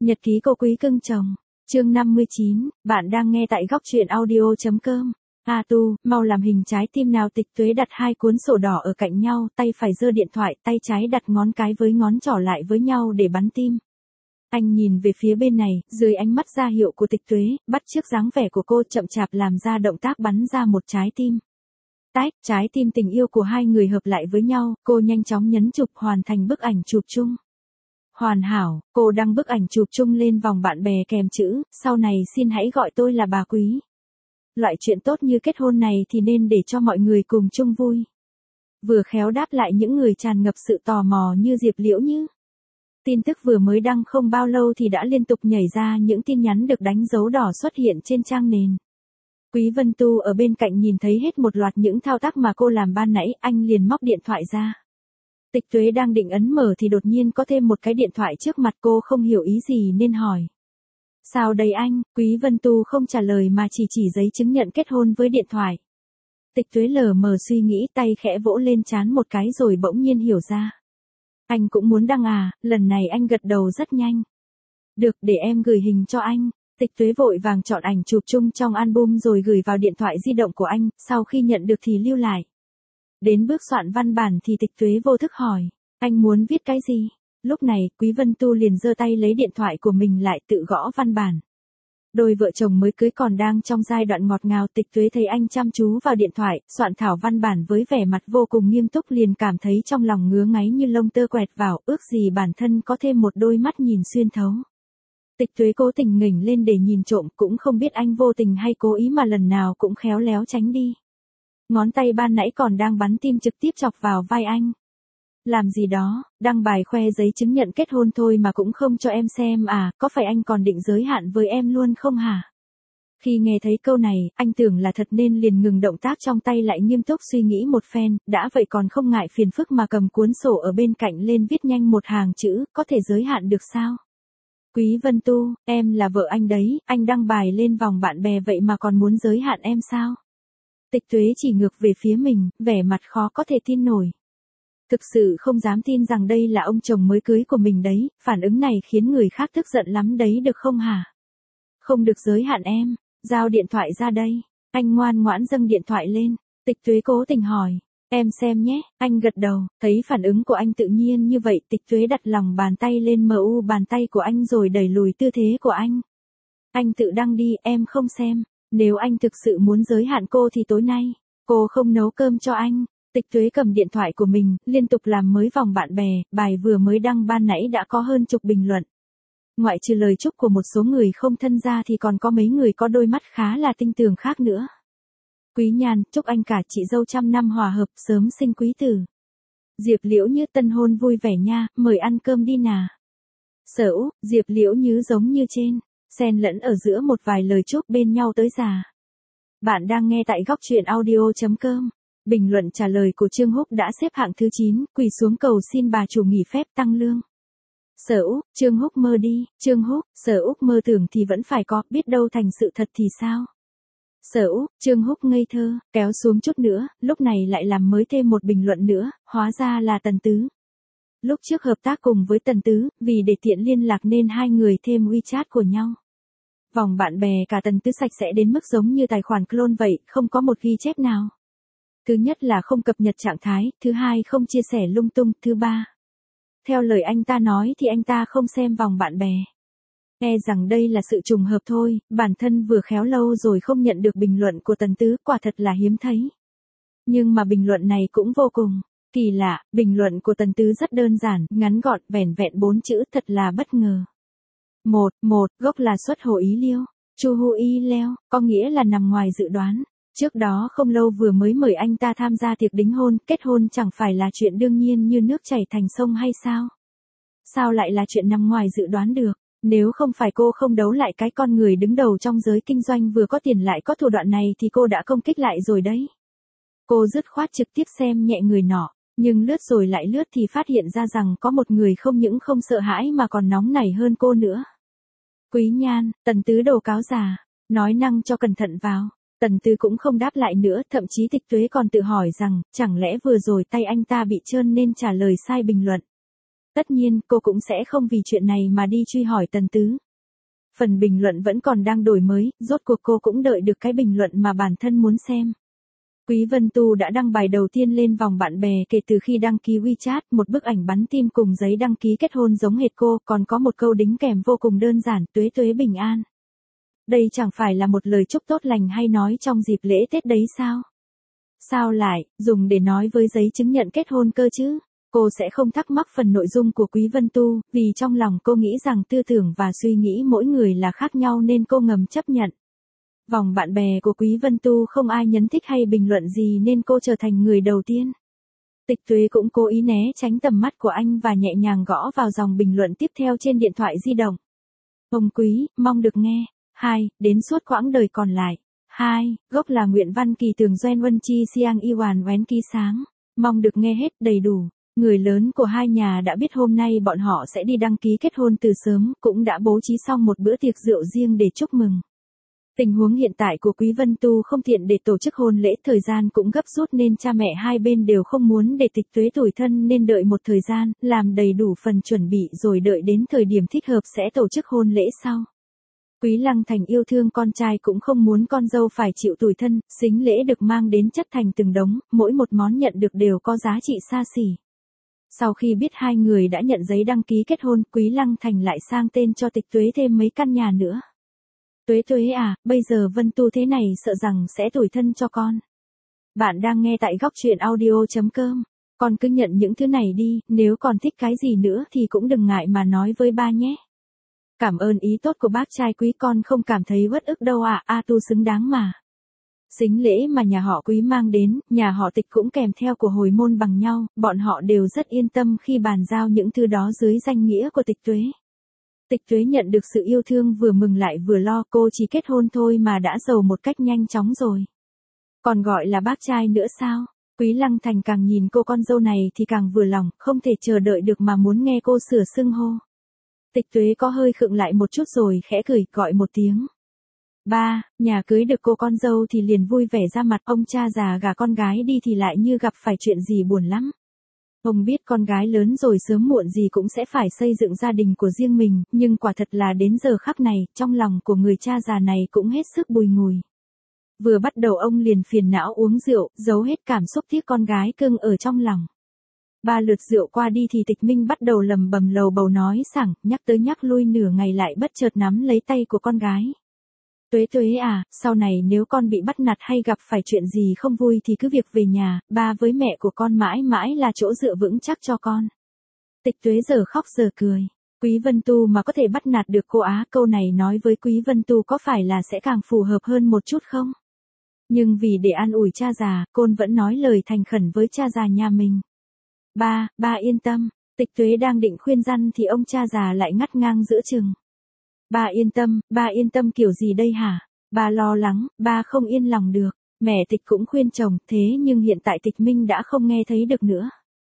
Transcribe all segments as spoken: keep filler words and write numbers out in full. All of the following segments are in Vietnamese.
Nhật ký cô quý cưng chồng. Chương năm mươi chín, bạn đang nghe tại góc truyện audio.com. A Tu, mau làm hình trái tim nào. Tịch Tuế đặt hai cuốn sổ đỏ ở cạnh nhau, tay phải giơ điện thoại, tay trái đặt ngón cái với ngón trỏ lại với nhau để bắn tim. Anh nhìn về phía bên này, dưới ánh mắt ra hiệu của Tịch Tuế, bắt chước dáng vẻ của cô chậm chạp làm ra động tác bắn ra một trái tim. Tách, trái tim tình yêu của hai người hợp lại với nhau, cô nhanh chóng nhấn chụp hoàn thành bức ảnh chụp chung. Hoàn hảo, cô đăng bức ảnh chụp chung lên vòng bạn bè kèm chữ, sau này xin hãy gọi tôi là bà Quý. Loại chuyện tốt như kết hôn này thì nên để cho mọi người cùng chung vui. Vừa khéo đáp lại những người tràn ngập sự tò mò như Diệp Liễu Như. Tin tức vừa mới đăng không bao lâu thì đã liên tục nhảy ra những tin nhắn được đánh dấu đỏ xuất hiện trên trang nền. Quý Vân Tu ở bên cạnh nhìn thấy hết một loạt những thao tác mà cô làm ban nãy, anh liền móc điện thoại ra. Tịch Tuế đang định ấn mở thì đột nhiên có thêm một cái điện thoại trước mặt cô, không hiểu ý gì nên hỏi. Sao đây anh? Quý Vân Tu không trả lời mà chỉ chỉ giấy chứng nhận kết hôn với điện thoại. Tịch Tuế lờ mờ suy nghĩ, tay khẽ vỗ lên trán một cái rồi bỗng nhiên hiểu ra. Anh cũng muốn đăng à? Lần này anh gật đầu rất nhanh. Được, để em gửi hình cho anh. Tịch Tuế vội vàng chọn ảnh chụp chung trong album rồi gửi vào điện thoại di động của anh, sau khi nhận được thì lưu lại. Đến bước soạn văn bản thì Tịch Tuế vô thức hỏi, anh muốn viết cái gì? Lúc này, Quý Vân Tu liền giơ tay lấy điện thoại của mình lại tự gõ văn bản. Đôi vợ chồng mới cưới còn đang trong giai đoạn ngọt ngào, Tịch Tuế thấy anh chăm chú vào điện thoại, soạn thảo văn bản với vẻ mặt vô cùng nghiêm túc, liền cảm thấy trong lòng ngứa ngáy như lông tơ quẹt vào, ước gì bản thân có thêm một đôi mắt nhìn xuyên thấu. Tịch Tuế cố tình nghỉnh lên để nhìn trộm, cũng không biết anh vô tình hay cố ý mà lần nào cũng khéo léo tránh đi. Ngón tay ban nãy còn đang bắn tim trực tiếp chọc vào vai anh. Làm gì đó, đăng bài khoe giấy chứng nhận kết hôn thôi mà cũng không cho em xem à, có phải anh còn định giới hạn với em luôn không hả? Khi nghe thấy câu này, anh tưởng là thật nên liền ngừng động tác trong tay lại nghiêm túc suy nghĩ một phen, đã vậy còn không ngại phiền phức mà cầm cuốn sổ ở bên cạnh lên viết nhanh một hàng chữ, có thể giới hạn được sao? Quý Vân Tu, em là vợ anh đấy, anh đăng bài lên vòng bạn bè vậy mà còn muốn giới hạn em sao? Tịch Tuế chỉ ngược về phía mình, vẻ mặt khó có thể tin nổi. Thực sự không dám tin rằng đây là ông chồng mới cưới của mình đấy, phản ứng này khiến người khác tức giận lắm đấy được không hả? Không được giới hạn em, giao điện thoại ra đây. Anh ngoan ngoãn dâng điện thoại lên, Tịch Tuế cố tình hỏi, em xem nhé, anh gật đầu, thấy phản ứng của anh tự nhiên như vậy, Tịch Tuế đặt lòng bàn tay lên mờ u bàn tay của anh rồi đẩy lùi tư thế của anh. Anh tự đăng đi, em không xem. Nếu anh thực sự muốn giới hạn cô thì tối nay, cô không nấu cơm cho anh. Tịch Tuế cầm điện thoại của mình, liên tục làm mới vòng bạn bè, bài vừa mới đăng ban nãy đã có hơn chục bình luận. Ngoại trừ lời chúc của một số người không thân ra thì còn có mấy người có đôi mắt khá là tinh tường khác nữa. Quý Nhan, chúc anh cả chị dâu trăm năm hòa hợp, sớm sinh quý tử. Diệp Liễu Như, tân hôn vui vẻ nha, mời ăn cơm đi nà. Sở Úc, Diệp Liễu Như giống như trên. Xen lẫn ở giữa một vài lời chúc bên nhau tới già. Bạn đang nghe tại góc truyện audio.com. Bình luận trả lời của Trương Húc đã xếp hạng thứ chín, quỳ xuống cầu xin bà chủ nghỉ phép tăng lương. Sở Úc, Trương Húc mơ đi, Trương Húc, Sở Úc mơ tưởng thì vẫn phải có, biết đâu thành sự thật thì sao? Sở Úc, Trương Húc ngây thơ, kéo xuống chút nữa, lúc này lại làm mới thêm một bình luận nữa, hóa ra là Tần Tứ. Lúc trước hợp tác cùng với Tần Tứ, vì để tiện liên lạc nên hai người thêm WeChat của nhau. Vòng bạn bè cả Tần Tứ sạch sẽ đến mức giống như tài khoản clone vậy, không có một ghi chép nào. Thứ nhất là không cập nhật trạng thái, thứ hai không chia sẻ lung tung, thứ ba. Theo lời anh ta nói thì anh ta không xem vòng bạn bè. E rằng đây là sự trùng hợp thôi, bản thân vừa khéo lâu rồi không nhận được bình luận của Tần Tứ, quả thật là hiếm thấy. Nhưng mà bình luận này cũng vô cùng kỳ lạ, bình luận của Tần Tứ rất đơn giản, ngắn gọn, vẻn vẹn bốn chữ, thật là bất ngờ. Một, một, gốc là xuất hồ ý liêu, chu hu y leo, có nghĩa là nằm ngoài dự đoán. Trước đó không lâu vừa mới mời anh ta tham gia tiệc đính hôn, kết hôn chẳng phải là chuyện đương nhiên như nước chảy thành sông hay sao? Sao lại là chuyện nằm ngoài dự đoán được? Nếu không phải cô không đấu lại cái con người đứng đầu trong giới kinh doanh vừa có tiền lại có thủ đoạn này thì cô đã công kích lại rồi đấy. Cô dứt khoát trực tiếp xem nhẹ người nọ, nhưng lướt rồi lại lướt thì phát hiện ra rằng có một người không những không sợ hãi mà còn nóng nảy hơn cô nữa. Quý Nhan, Tần Tứ đồ cáo già, nói năng cho cẩn thận vào. Tần Tứ cũng không đáp lại nữa, thậm chí Tịch Tuế còn tự hỏi rằng, chẳng lẽ vừa rồi tay anh ta bị trơn nên trả lời sai bình luận. Tất nhiên, cô cũng sẽ không vì chuyện này mà đi truy hỏi Tần Tứ. Phần bình luận vẫn còn đang đổi mới, rốt cuộc cô cũng đợi được cái bình luận mà bản thân muốn xem. Quý Vân Tu đã đăng bài đầu tiên lên vòng bạn bè kể từ khi đăng ký WeChat, một bức ảnh bắn tim cùng giấy đăng ký kết hôn giống hệt cô, còn có một câu đính kèm vô cùng đơn giản, tuế tuế bình an. Đây chẳng phải là một lời chúc tốt lành hay nói trong dịp lễ Tết đấy sao? Sao lại, dùng để nói với giấy chứng nhận kết hôn cơ chứ? Cô sẽ không thắc mắc phần nội dung của Quý Vân Tu, vì trong lòng cô nghĩ rằng tư tưởng và suy nghĩ mỗi người là khác nhau nên cô ngầm chấp nhận. Vòng bạn bè của Quý Vân Tu không ai nhấn thích hay bình luận gì nên cô trở thành người đầu tiên. Tịch Tuế cũng cố ý né tránh tầm mắt của anh và nhẹ nhàng gõ vào dòng bình luận tiếp theo trên điện thoại di động. Ông Quý, mong được nghe. Hai, đến suốt quãng đời còn lại. Hai, gốc là nguyện văn kỳ tường Doen Vân Chi Siang Iwan Wén Ký Sáng. Mong được nghe hết đầy đủ. Người lớn của hai nhà đã biết hôm nay bọn họ sẽ đi đăng ký kết hôn từ sớm, cũng đã bố trí xong một bữa tiệc rượu riêng để chúc mừng. Tình huống hiện tại của Quý Vân Tu không tiện để tổ chức hôn lễ, thời gian cũng gấp rút nên cha mẹ hai bên đều không muốn để Tịch Tuế tủi thân nên đợi một thời gian, làm đầy đủ phần chuẩn bị rồi đợi đến thời điểm thích hợp sẽ tổ chức hôn lễ sau. Quý Lăng Thành yêu thương con trai cũng không muốn con dâu phải chịu tủi thân, sính lễ được mang đến chất thành từng đống, mỗi một món nhận được đều có giá trị xa xỉ. Sau khi biết hai người đã nhận giấy đăng ký kết hôn, Quý Lăng Thành lại sang tên cho Tịch Tuế thêm mấy căn nhà nữa. Tuế Tuế à, bây giờ Vân Tu thế này sợ rằng sẽ tủi thân cho con. Bạn đang nghe tại góc truyện audio chấm com. Con cứ nhận những thứ này đi, nếu còn thích cái gì nữa thì cũng đừng ngại mà nói với ba nhé. Cảm ơn ý tốt của bác trai Quý, con không cảm thấy uất ức đâu ạ, A Tu xứng đáng mà. Sính lễ mà nhà họ Quý mang đến, nhà họ Tịch cũng kèm theo của hồi môn bằng nhau, bọn họ đều rất yên tâm khi bàn giao những thứ đó dưới danh nghĩa của Tịch Tuế. Tịch Tuế nhận được sự yêu thương vừa mừng lại vừa lo, cô chỉ kết hôn thôi mà đã giàu một cách nhanh chóng rồi. Còn gọi là bác trai nữa sao? Quý Lăng Thành càng nhìn cô con dâu này thì càng vừa lòng, không thể chờ đợi được mà muốn nghe cô sửa xưng hô. Tịch Tuế có hơi khựng lại một chút rồi khẽ cười, gọi một tiếng. Ba, nhà cưới được cô con dâu thì liền vui vẻ ra mặt, ông cha già gả con gái đi thì lại như gặp phải chuyện gì buồn lắm. Ông biết con gái lớn rồi sớm muộn gì cũng sẽ phải xây dựng gia đình của riêng mình, nhưng quả thật là đến giờ khắc này, trong lòng của người cha già này cũng hết sức bùi ngùi. Vừa bắt đầu ông liền phiền não uống rượu, giấu hết cảm xúc tiếc con gái cưng ở trong lòng. Ba lượt rượu qua đi thì Tịch Minh bắt đầu lầm bầm lầu bầu nói sảng, nhắc tới nhắc lui nửa ngày lại bất chợt nắm lấy tay của con gái. Tuế Tuế à, sau này nếu con bị bắt nạt hay gặp phải chuyện gì không vui thì cứ việc về nhà, ba với mẹ của con mãi mãi là chỗ dựa vững chắc cho con. Tịch Tuế giờ khóc giờ cười. Quý Vân Tu mà có thể bắt nạt được cô á, câu này nói với Quý Vân Tu có phải là sẽ càng phù hợp hơn một chút không? Nhưng vì để an ủi cha già, cô vẫn nói lời thành khẩn với cha già nhà mình. Ba, ba yên tâm. Tịch Tuế đang định khuyên răn thì ông cha già lại ngắt ngang giữa chừng. Ba yên tâm, ba yên tâm kiểu gì đây hả? Ba lo lắng, ba không yên lòng được. Mẹ Tịch cũng khuyên chồng, thế nhưng hiện tại Tịch Minh đã không nghe thấy được nữa.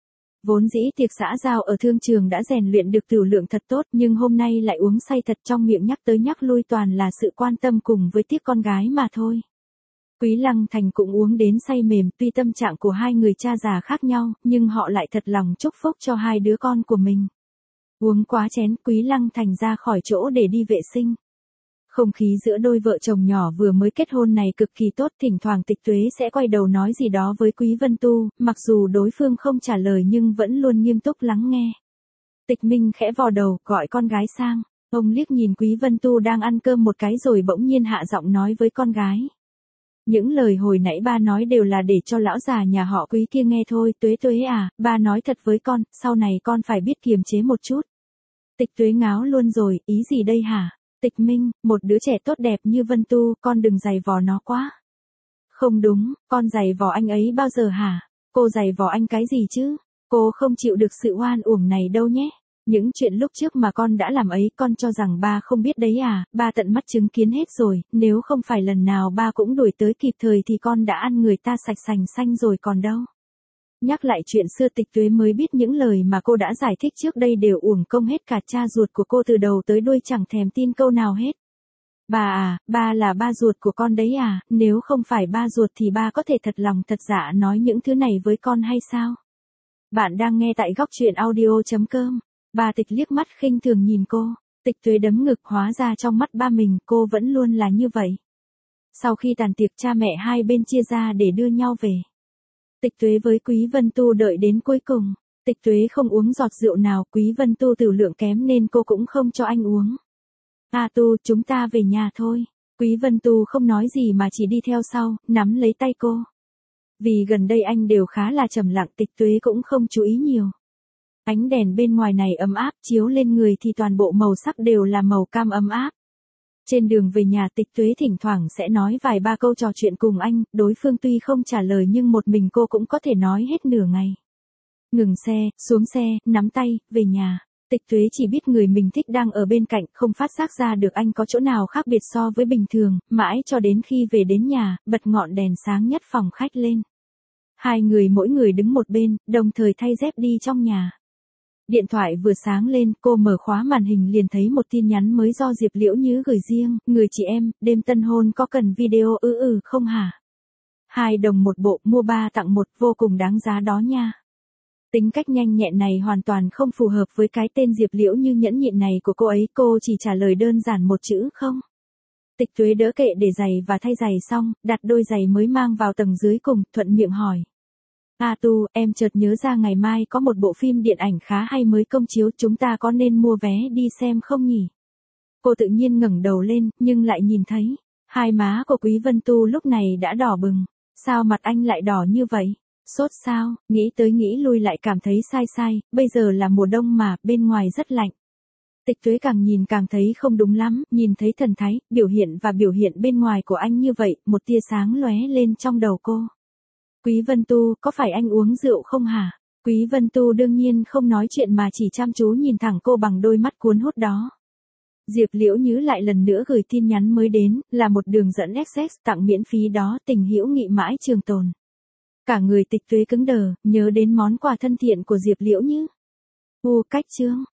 Vốn dĩ tiệc xã giao ở thương trường đã rèn luyện được tửu lượng thật tốt, nhưng hôm nay lại uống say thật, trong miệng nhắc tới nhắc lui toàn là sự quan tâm cùng với tiếc con gái mà thôi. Quý Lăng Thành cũng uống đến say mềm, tuy tâm trạng của hai người cha già khác nhau, nhưng họ lại thật lòng chúc phúc cho hai đứa con của mình. Uống quá chén, Quý Lăng Thành ra khỏi chỗ để đi vệ sinh. Không khí giữa đôi vợ chồng nhỏ vừa mới kết hôn này cực kỳ tốt, thỉnh thoảng Tịch Tuế sẽ quay đầu nói gì đó với Quý Vân Tu, mặc dù đối phương không trả lời nhưng vẫn luôn nghiêm túc lắng nghe. Tịch Minh khẽ vò đầu, gọi con gái sang. Ông liếc nhìn Quý Vân Tu đang ăn cơm một cái rồi bỗng nhiên hạ giọng nói với con gái. Những lời hồi nãy ba nói đều là để cho lão già nhà họ Quý kia nghe thôi, Tuế Tuế à, ba nói thật với con, sau này con phải biết kiềm chế một chút. Tịch Tuế ngáo luôn rồi, ý gì đây hả? Tịch Minh, một đứa trẻ tốt đẹp như Vân Tu, con đừng giày vò nó quá. Không đúng, con giày vò anh ấy bao giờ hả? Cô giày vò anh cái gì chứ? Cô không chịu được sự oan uổng này đâu nhé. Những chuyện lúc trước mà con đã làm ấy, con cho rằng ba không biết đấy à, ba tận mắt chứng kiến hết rồi, nếu không phải lần nào ba cũng đuổi tới kịp thời thì con đã ăn người ta sạch sành xanh rồi còn đâu. Nhắc lại chuyện xưa, Tịch Tuế mới biết những lời mà cô đã giải thích trước đây đều uổng công hết, cả cha ruột của cô từ đầu tới đuôi chẳng thèm tin câu nào hết. Ba à, ba là ba ruột của con đấy à, nếu không phải ba ruột thì ba có thể thật lòng thật dạ nói những thứ này với con hay sao? Bạn đang nghe tại góc truyện audio chấm com. Bà Tịch liếc mắt khinh thường nhìn cô, Tịch Tuế đấm ngực, hóa ra trong mắt ba mình cô vẫn luôn là như vậy. Sau khi tàn tiệc cha mẹ hai bên chia ra để đưa nhau về. Tịch Tuế với Quý Vân Tu đợi đến cuối cùng. Tịch Tuế không uống giọt rượu nào, Quý Vân Tu tiểu lượng kém nên cô cũng không cho anh uống. A Tu, chúng ta về nhà thôi. Quý Vân Tu không nói gì mà chỉ đi theo sau, nắm lấy tay cô. Vì gần đây anh đều khá là trầm lặng, Tịch Tuế cũng không chú ý nhiều. Ánh đèn bên ngoài này ấm áp, chiếu lên người thì toàn bộ màu sắc đều là màu cam ấm áp. Trên đường về nhà, Tịch Tuế thỉnh thoảng sẽ nói vài ba câu trò chuyện cùng anh, đối phương tuy không trả lời nhưng một mình cô cũng có thể nói hết nửa ngày. Ngừng xe, xuống xe, nắm tay, về nhà. Tịch Tuế chỉ biết người mình thích đang ở bên cạnh, không phát giác ra được anh có chỗ nào khác biệt so với bình thường, mãi cho đến khi về đến nhà, bật ngọn đèn sáng nhất phòng khách lên. Hai người mỗi người đứng một bên, đồng thời thay dép đi trong nhà. Điện thoại vừa sáng lên, cô mở khóa màn hình liền thấy một tin nhắn mới do Diệp Liễu Như gửi riêng, người chị em, đêm tân hôn có cần video ư ừ không hả? Hai đồng một bộ, mua ba tặng một, vô cùng đáng giá đó nha. Tính cách nhanh nhẹn này hoàn toàn không phù hợp với cái tên Diệp Liễu Như nhẫn nhịn này của cô ấy, cô chỉ trả lời đơn giản một chữ không. Tịch Tuế đỡ kệ để giày và thay giày xong, đặt đôi giày mới mang vào tầng dưới cùng, thuận miệng hỏi. A Tu, em chợt nhớ ra ngày mai có một bộ phim điện ảnh khá hay mới công chiếu, chúng ta có nên mua vé đi xem không nhỉ? Cô tự nhiên ngẩng đầu lên, nhưng lại nhìn thấy, hai má của Quý Vân Tu lúc này đã đỏ bừng. Sao mặt anh lại đỏ như vậy? Sốt sao? Nghĩ tới nghĩ lui lại cảm thấy sai sai, bây giờ là mùa đông mà, bên ngoài rất lạnh. Tịch Tuế càng nhìn càng thấy không đúng lắm, nhìn thấy thần thái, biểu hiện và biểu hiện bên ngoài của anh như vậy, một tia sáng lóe lên trong đầu cô. Quý Vân Tu, có phải anh uống rượu không hả? Quý Vân Tu đương nhiên không nói chuyện mà chỉ chăm chú nhìn thẳng cô bằng đôi mắt cuốn hút đó. Diệp Liễu Như lại lần nữa gửi tin nhắn mới đến, là một đường dẫn ét ét tặng miễn phí đó, tình hữu nghị mãi trường tồn. Cả người Tịch Tuế cứng đờ, nhớ đến món quà thân thiện của Diệp Liễu Như. U cách chương.